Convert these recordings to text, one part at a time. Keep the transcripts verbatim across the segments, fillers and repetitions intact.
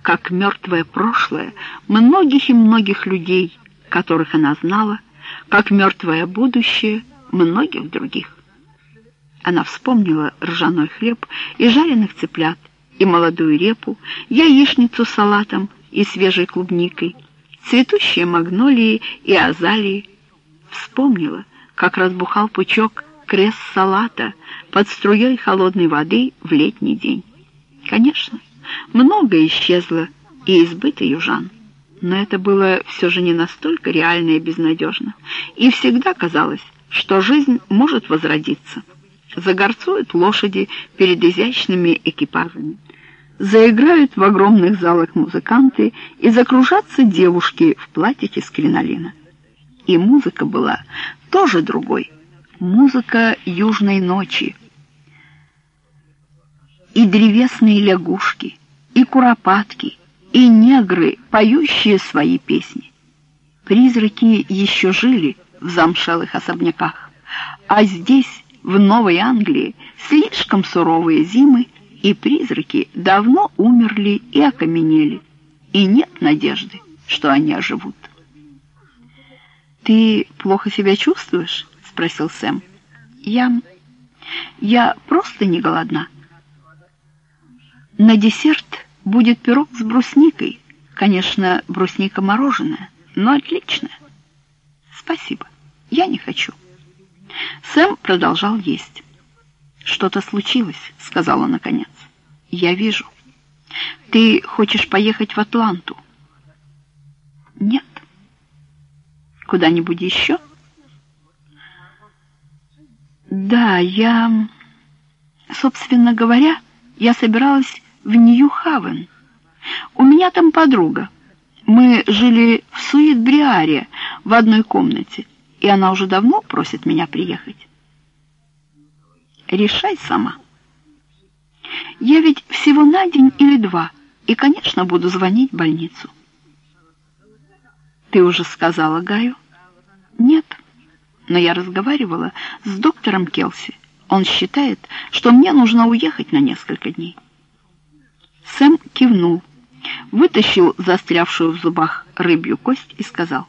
как мертвое прошлое многих и многих людей, которых она знала, как мертвое будущее многих других. Она вспомнила ржаной хлеб и жареных цыплят, и молодую репу, яичницу с салатом и свежей клубникой, цветущие магнолии и азалии. Вспомнила, как разбухал пучок кресс-салата под струей холодной воды в летний день. Конечно, многое исчезло и из быта южан, но это было все же не настолько реально и безнадежно, и всегда казалось, что жизнь может возродиться. Загорцуют лошади перед изящными экипажами, заиграют в огромных залах музыканты и закружатся девушки в платьях из кринолина. И музыка была тоже другой. Музыка южной ночи. И древесные лягушки, и куропатки, и негры, поющие свои песни. Призраки еще жили в замшелых особняках, а здесь, в Новой Англии, слишком суровые зимы, и призраки давно умерли и окаменели, и нет надежды, что они оживут. «Ты плохо себя чувствуешь?» — спросил Сэм. «Я... я просто не голодна. На десерт будет пирог с брусникой. Конечно, брусника мороженое, но отличное. Спасибо, я не хочу». Сэм продолжал есть. «Что-то случилось», — сказал он наконец. «Я вижу. Ты хочешь поехать в Атланту?» «Нет». «Куда-нибудь еще?» «Да, я... собственно говоря, я собиралась в Нью-Хавен. У меня там подруга. Мы жили в Суит-Бриаре в одной комнате, и она уже давно просит меня приехать». «Решай сама. Я ведь всего на день или два, и, конечно, буду звонить в больницу». «Ты уже сказала Гаю?» «Нет, но я разговаривала с доктором Келси. Он считает, что мне нужно уехать на несколько дней». Сэм кивнул, вытащил застрявшую в зубах рыбью кость и сказал: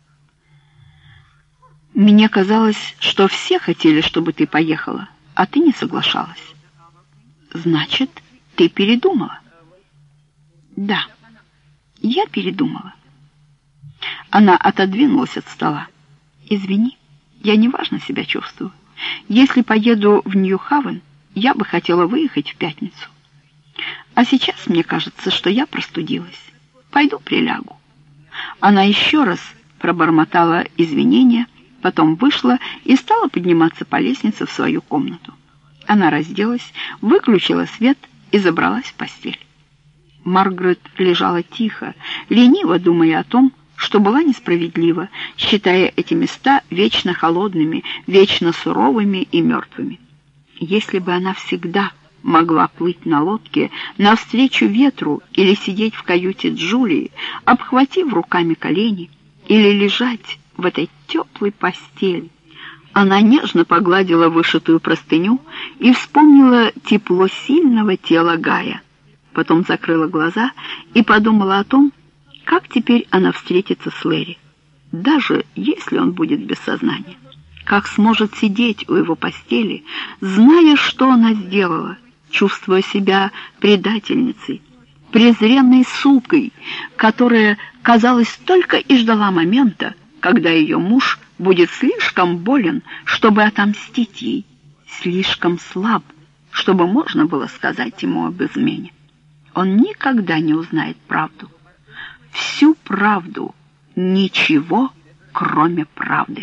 «Мне казалось, что все хотели, чтобы ты поехала, а ты не соглашалась. Значит, ты передумала?» «Да, я передумала». Она отодвинулась от стола. «Извини, я неважно себя чувствую. Если поеду в Нью-Хавен, я бы хотела выехать в пятницу. А сейчас мне кажется, что я простудилась. Пойду прилягу». Она еще раз пробормотала извинения, потом вышла и стала подниматься по лестнице в свою комнату. Она разделась, выключила свет и забралась в постель. Маргарет лежала тихо, лениво думая о том, что была несправедлива, считая эти места вечно холодными, вечно суровыми и мертвыми. Если бы она всегда могла плыть на лодке навстречу ветру или сидеть в каюте Джулии, обхватив руками колени, или лежать в этой теплой постели. Она нежно погладила вышитую простыню и вспомнила тепло сильного тела Гая. Потом закрыла глаза и подумала о том, как теперь она встретится с Лэри, даже если он будет без сознания. Как сможет сидеть у его постели, зная, что она сделала, чувствуя себя предательницей, презренной сукой, которая, казалось, только и ждала момента, когда ее муж будет слишком болен, чтобы отомстить ей, слишком слаб, чтобы можно было сказать ему об измене. Он никогда не узнает правду. Всю правду, ничего, кроме правды.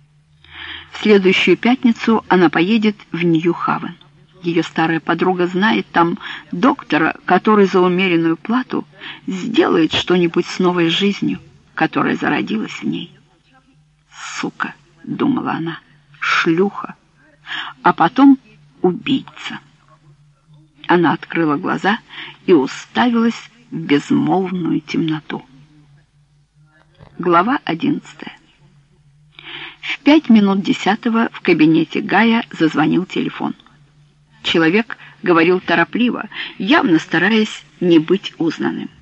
В следующую пятницу она поедет в Нью-Хавен. Ее старая подруга знает там доктора, который за умеренную плату сделает что-нибудь с новой жизнью, которая зародилась в ней. «Сука», — думала она, — «шлюха, а потом убийца». Она открыла глаза и уставилась в безмолвную темноту. Глава одиннадцатая. В пять минут десятого в кабинете Гая зазвонил телефон. Человек говорил торопливо, явно стараясь не быть узнанным.